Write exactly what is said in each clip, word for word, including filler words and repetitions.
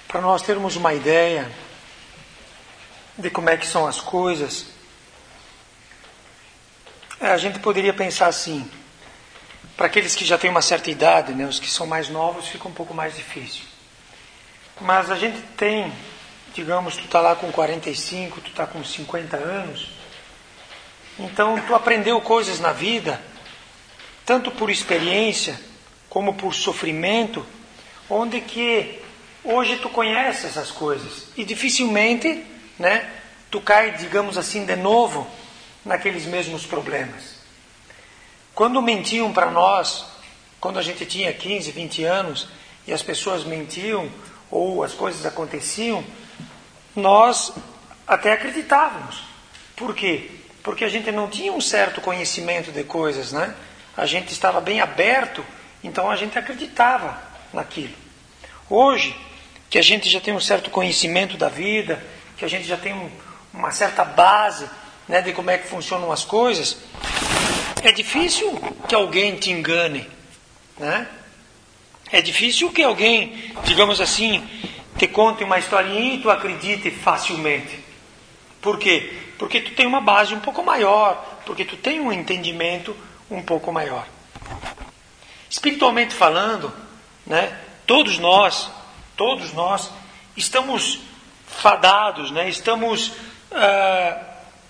para nós termos uma ideia de como é que são as coisas, a gente poderia pensar assim, para aqueles que já têm uma certa idade, né, os que são mais novos, fica um pouco mais difícil. Mas a gente tem, digamos, tu está lá com quarenta e cinco, tu está com cinquenta anos, então tu aprendeu coisas na vida, tanto por experiência, como por sofrimento, onde que hoje tu conhece essas coisas. E dificilmente, né, tu cai, digamos assim, de novo naqueles mesmos problemas. Quando mentiam para nós, quando a gente tinha quinze, vinte anos, e as pessoas mentiam, ou as coisas aconteciam, nós até acreditávamos. Por quê? Porque a gente não tinha um certo conhecimento de coisas, né? A gente estava bem aberto, então a gente acreditava naquilo. Hoje, que a gente já tem um certo conhecimento da vida, que a gente já tem um, uma certa base, né, de como é que funcionam as coisas, é difícil que alguém te engane, né? É difícil que alguém, digamos assim, te conte uma historinha e tu acredite facilmente. Por quê? Porque tu tem uma base um pouco maior, porque tu tem um entendimento um pouco maior. Espiritualmente falando, né, todos nós, todos nós estamos fadados, né, estamos ah,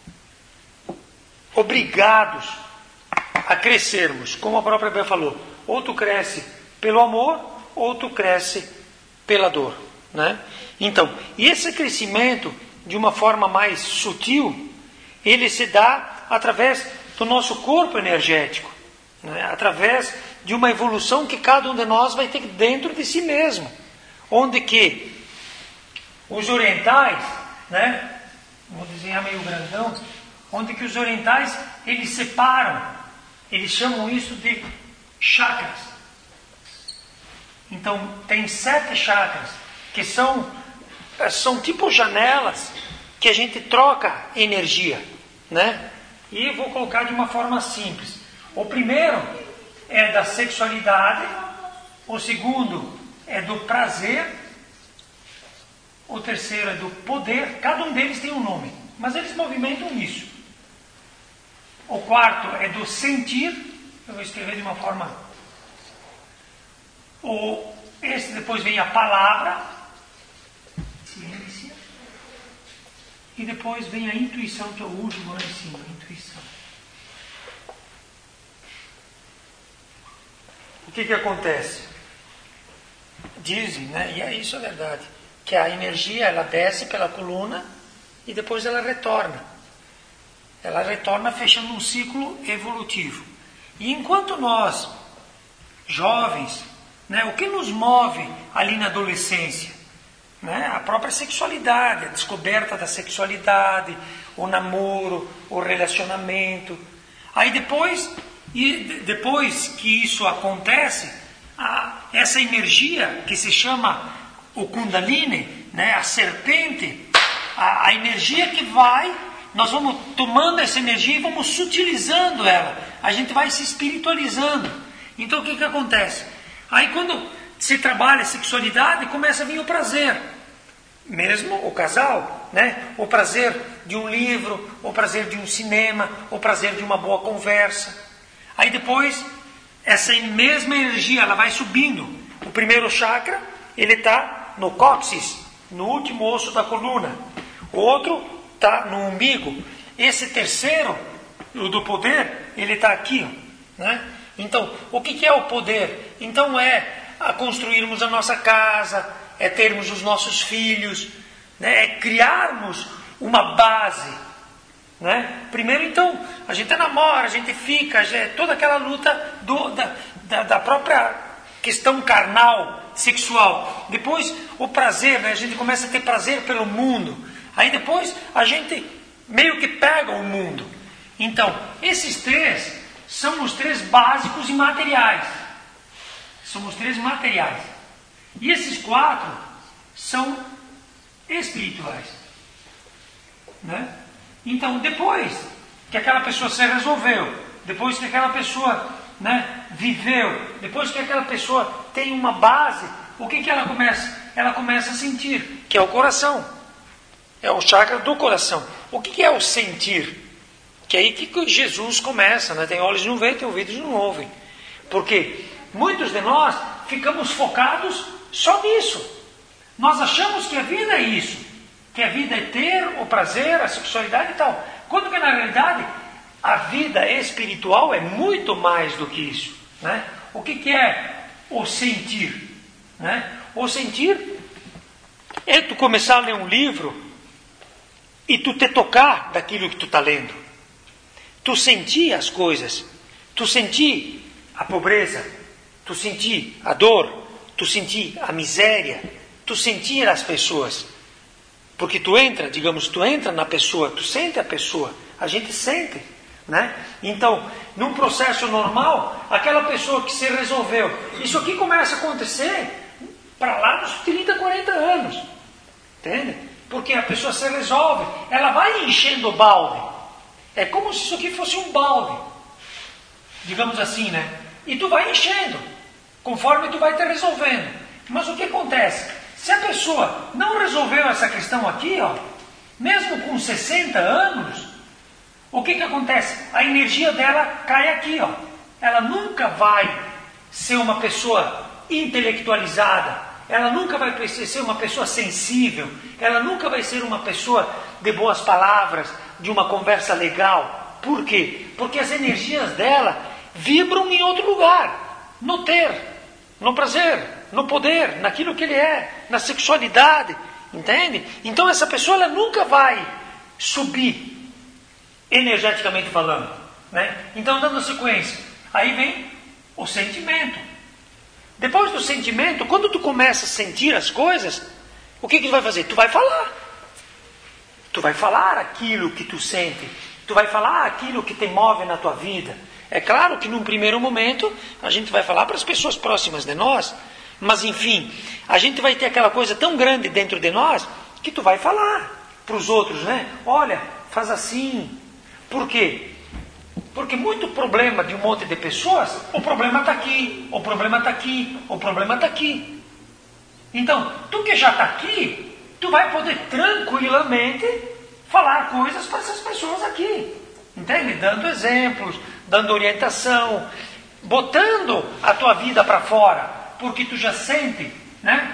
obrigados a crescermos, como a própria Bíblia falou, ou tu cresce pelo amor, ou tu cresce pela dor, né? Então, e esse crescimento, de uma forma mais sutil, ele se dá através do nosso corpo energético, né? Através de uma evolução que cada um de nós vai ter dentro de si mesmo, onde que os orientais, né? Vou desenhar meio grandão, onde que os orientais, eles separam, eles chamam isso de chakras. Então, tem sete chakras, que são, são tipo janelas, que a gente troca energia, né? E eu vou colocar de uma forma simples. O primeiro é da sexualidade, o segundo é do prazer, o terceiro é do poder, cada um deles tem um nome, mas eles movimentam isso. O quarto é do sentir, eu vou escrever de uma forma... O, esse depois vem a palavra, ciência, e depois vem a intuição, que é o último lá em cima, a intuição. O que que acontece? Dizem, né, e é isso é verdade, que a energia ela desce pela coluna e depois ela retorna. Ela retorna fechando um ciclo evolutivo. E enquanto nós, jovens, né, o que nos move ali na adolescência? Né? A própria sexualidade, a descoberta da sexualidade, o namoro, o relacionamento. Aí depois, e depois que isso acontece, a, essa energia que se chama o Kundalini, né, a serpente, a, a energia que vai, nós vamos tomando essa energia e vamos sutilizando ela. A gente vai se espiritualizando. Então o que que acontece? Aí quando se trabalha a sexualidade, começa a vir o prazer. Mesmo o casal, né? O prazer de um livro, o prazer de um cinema, o prazer de uma boa conversa. Aí depois, essa mesma energia, ela vai subindo. O primeiro chakra, ele está no cóccix, no último osso da coluna. O outro está no umbigo. Esse terceiro, o do poder, ele está aqui, né? Então, o que é o poder? Então é a construirmos a nossa casa, é termos os nossos filhos, né? É criarmos uma base, né? Primeiro, então, a gente namora, a gente fica, já é toda aquela luta do, da, da, da própria questão carnal, sexual. Depois, o prazer, né? A gente começa a ter prazer pelo mundo. Aí depois, a gente meio que pega o mundo. Então, esses três são os três básicos e materiais. São os três materiais. E esses quatro são espirituais. Né? Então, depois que aquela pessoa se resolveu, depois que aquela pessoa, né, viveu, depois que aquela pessoa tem uma base, o que que ela começa? ela começa a sentir, que é o coração. É o chakra do coração. O que é o sentir? Que é aí que Jesus começa, né? Tem olhos não veem, tem ouvidos não ouvem. Porque muitos de nós ficamos focados só nisso. Nós achamos que a vida é isso. Que a vida é ter o prazer, a sexualidade e tal. Quando que na realidade a vida espiritual é muito mais do que isso, né? O que, que é o sentir? Né? O sentir é tu começar a ler um livro e tu te tocar daquilo que tu está lendo. Tu sentir as coisas. Tu sentir a pobreza. Tu sentir a dor. Tu sentir a miséria. Tu sentir as pessoas. Porque tu entra, digamos, tu entra na pessoa, tu sente a pessoa. A gente sente, né? Então, num processo normal, aquela pessoa que se resolveu, isso aqui começa a acontecer para lá dos trinta, quarenta anos. Entende? Porque a pessoa se resolve, ela vai enchendo o balde. É como se isso aqui fosse um balde. Digamos assim, né? E tu vai enchendo, conforme tu vai te resolvendo. Mas o que acontece? Se a pessoa não resolveu essa questão aqui, ó, mesmo com sessenta anos, o que que acontece? A energia dela cai aqui, ó. Ela nunca vai ser uma pessoa intelectualizada. Ela nunca vai ser uma pessoa sensível. Ela nunca vai ser uma pessoa de boas palavras, de uma conversa legal. Por quê? Porque as energias dela vibram em outro lugar. No ter, no prazer, no poder, naquilo que ele é, na sexualidade. Entende? Então essa pessoa ela nunca vai subir, energeticamente falando, né? Então, dando sequência, aí vem o sentimento. Depois do sentimento, quando tu começa a sentir as coisas, o que que tu vai fazer? Tu vai falar. Tu vai falar aquilo que tu sente. Tu vai falar aquilo que te move na tua vida. É claro que num primeiro momento, a gente vai falar para as pessoas próximas de nós, mas enfim, a gente vai ter aquela coisa tão grande dentro de nós, que tu vai falar para os outros, né? Olha, faz assim. Por quê? Porque muito problema de um monte de pessoas, o problema está aqui, o problema está aqui, o problema está aqui. Então, tu que já está aqui, tu vai poder tranquilamente falar coisas para essas pessoas aqui. Entende? Dando exemplos, dando orientação, botando a tua vida para fora, porque tu já sente, né?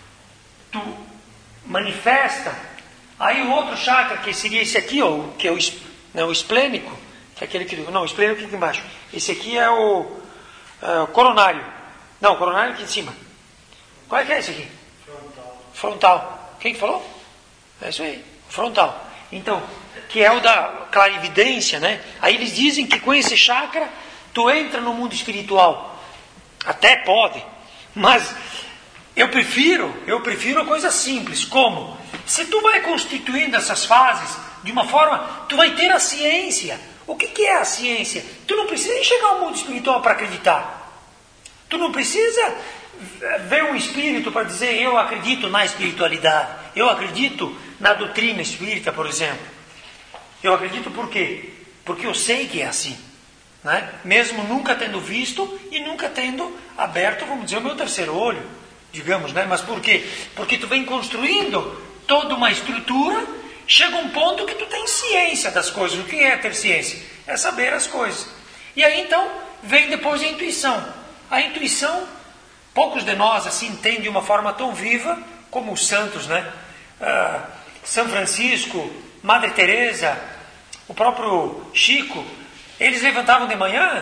Tu manifesta. Aí o outro chakra, que seria esse aqui, ó, que é o Não, o esplênico, que é aquele que... Não, o esplênico aqui embaixo. Esse aqui é o uh, coronário. Não, o coronário aqui em cima. Qual é que é esse aqui? Frontal. Frontal. Quem que falou? É isso aí, frontal. Então, que é o da clarividência, né? Aí eles dizem que com esse chakra, tu entra no mundo espiritual. Até pode. Mas eu prefiro, eu prefiro a coisa simples. Como? Se tu vai constituindo essas fases de uma forma, tu vai ter a ciência. O que, que é a ciência? Tu não precisa chegar ao mundo espiritual para acreditar. Tu não precisa ver um espírito para dizer eu acredito na espiritualidade. Eu acredito na doutrina espírita, por exemplo. Eu acredito por quê? Porque eu sei que é assim. Né? Mesmo nunca tendo visto e nunca tendo aberto, vamos dizer, o meu terceiro olho. Digamos, né? Mas por quê? Porque tu vem construindo toda uma estrutura. Chega um ponto que tu tem ciência das coisas. O que é ter ciência? É saber as coisas. E aí então vem depois a intuição. A intuição, poucos de nós assim entendem de uma forma tão viva como os santos, né? Ah, São Francisco, Madre Teresa, o próprio Chico. Eles levantavam de manhã,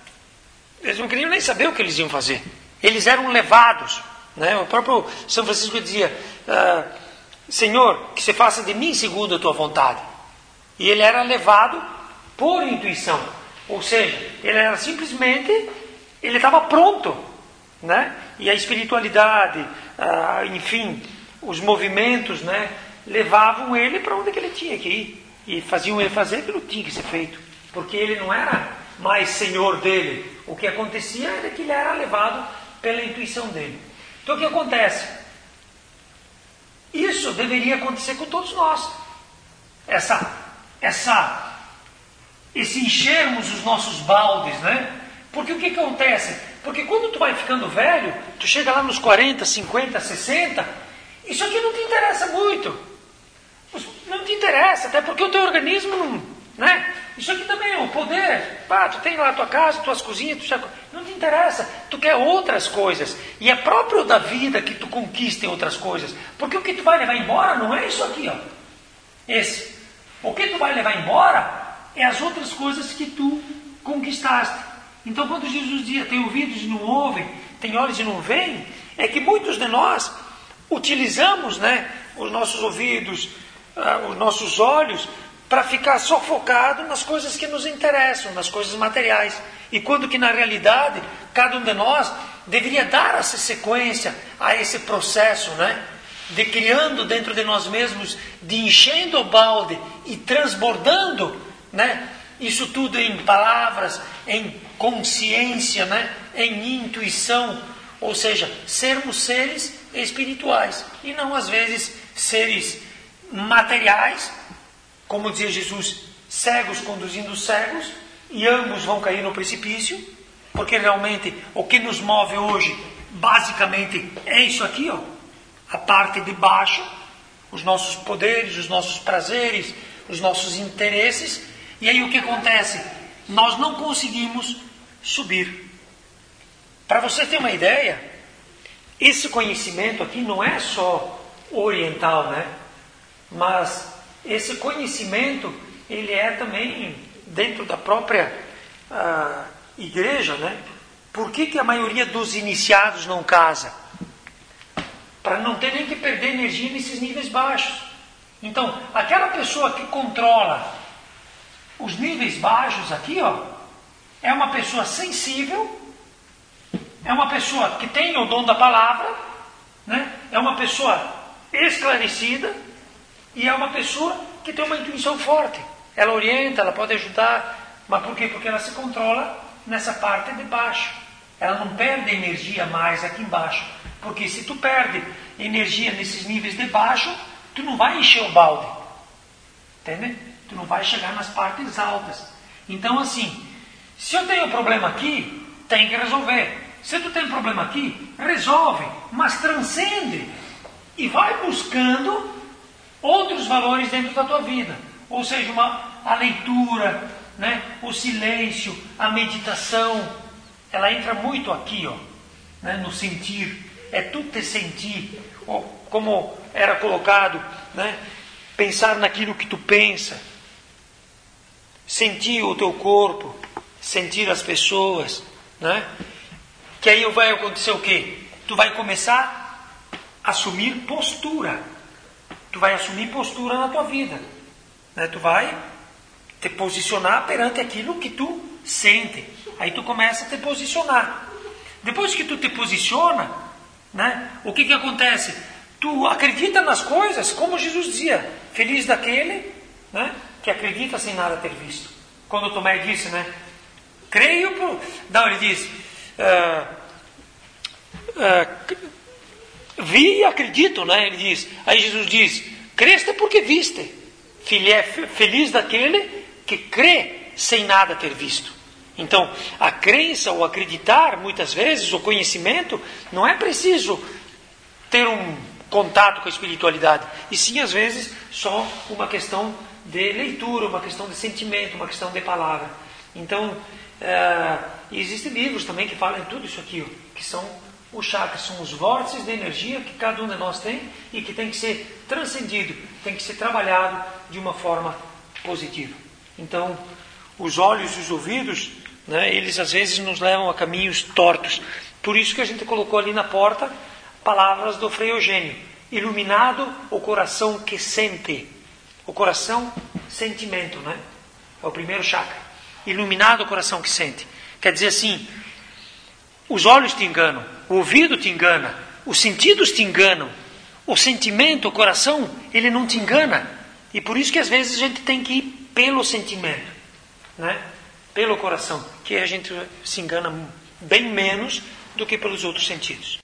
eles não queriam nem saber o que eles iam fazer. Eles eram levados, né? O próprio São Francisco dizia... Ah, Senhor, que se faça de mim segundo a tua vontade. E ele era levado por intuição. Ou seja, ele era simplesmente, ele estava pronto, né? E a espiritualidade, ah, enfim, os movimentos, né, levavam ele para onde que ele tinha que ir. E faziam ele fazer aquilo que tinha que ser feito. Porque ele não era mais senhor dele. O que acontecia era que ele era levado pela intuição dele. Então o que acontece? Isso deveria acontecer com todos nós. Essa, essa, esse enchermos os nossos baldes, né? Porque o que, que acontece? Porque quando tu vai ficando velho, tu chega lá nos quarenta, cinquenta, sessenta, Isso aqui não te interessa muito. Não te interessa, até porque o teu organismo não... Né? Isso aqui também é um poder. Ah, tu tem lá a tua casa, tuas cozinhas, tu já... não te interessa. Tu quer outras coisas. E é próprio da vida que tu conquiste outras coisas. Porque o que tu vai levar embora não é isso aqui, ó. Esse. O que tu vai levar embora é as outras coisas que tu conquistaste. Então quando Jesus dizia, tem ouvidos e não ouvem, tem olhos e não veem, é que muitos de nós utilizamos, né, os nossos ouvidos, uh, os nossos olhos, para ficar só focado nas coisas que nos interessam, nas coisas materiais. E quando que na realidade, cada um de nós deveria dar essa sequência a esse processo, né? De criando dentro de nós mesmos, de enchendo o balde e transbordando, né? Isso tudo em palavras, em consciência, né? Em intuição, ou seja, sermos seres espirituais e não às vezes seres materiais, como dizia Jesus, cegos conduzindo cegos, e ambos vão cair no precipício, porque realmente o que nos move hoje, basicamente, é isso aqui, ó, a parte de baixo, os nossos poderes, os nossos prazeres, os nossos interesses, e aí o que acontece? Nós não conseguimos subir. Para você ter uma ideia, esse conhecimento aqui não é só oriental, né? Mas esse conhecimento, ele é também dentro da própria uh, igreja, né? Por que que a maioria dos iniciados não casa? Para não ter nem que perder energia nesses níveis baixos. Então, aquela pessoa que controla os níveis baixos aqui, ó, é uma pessoa sensível, é uma pessoa que tem o dom da palavra, né? É uma pessoa esclarecida e é uma pessoa que tem uma intuição forte. Ela orienta, ela pode ajudar, mas por quê? Porque ela se controla nessa parte de baixo. Ela não perde energia mais aqui embaixo. Porque se tu perde energia nesses níveis de baixo, tu não vai encher o balde. Entende? Tu não vai chegar nas partes altas. Então assim, se eu tenho um problema aqui, tem que resolver. Se tu tem um problema aqui, resolve, mas transcende. E vai buscando outros valores dentro da tua vida. Ou seja, uma, a leitura, né? O silêncio, a meditação, ela entra muito aqui, ó, né? No sentir. É tu te sentir, ou, como era colocado, né? Pensar naquilo que tu pensa, sentir o teu corpo, sentir as pessoas, né? Que aí vai acontecer o quê? Tu vai começar a assumir postura. Tu vai assumir postura na tua vida, né? Tu vai te posicionar perante aquilo que tu sente. Aí tu começa a te posicionar. Depois que tu te posiciona, né? O que que acontece? Tu acredita nas coisas, como Jesus dizia, feliz daquele, né? Que acredita sem nada ter visto. Quando Tomé disse, né? Creio por... Não, ele diz, uh, uh, vi e acredito, né? Ele diz, aí Jesus diz, creste porque viste. Feliz daquele que crê sem nada ter visto. Então, a crença, o acreditar, muitas vezes, o conhecimento, não é preciso ter um contato com a espiritualidade. E sim, às vezes, só uma questão de leitura, uma questão de sentimento, uma questão de palavra. Então, é, existem livros também que falam em tudo isso aqui, ó, que são os chakras, são os vórtices de energia que cada um de nós tem e que tem que ser transcendido, tem que ser trabalhado de uma forma positiva. Então, os olhos e os ouvidos, né, eles às vezes nos levam a caminhos tortos. Por isso que a gente colocou ali na porta palavras do Frei Eugênio. Iluminado o coração que sente. O coração, sentimento, né? É o primeiro chakra. Iluminado o coração que sente. Quer dizer assim, os olhos te enganam, o ouvido te engana, os sentidos te enganam, o sentimento, o coração, ele não te engana. E por isso que às vezes a gente tem que ir pelo sentimento, né? Pelo coração, que a gente se engana bem menos do que pelos outros sentidos.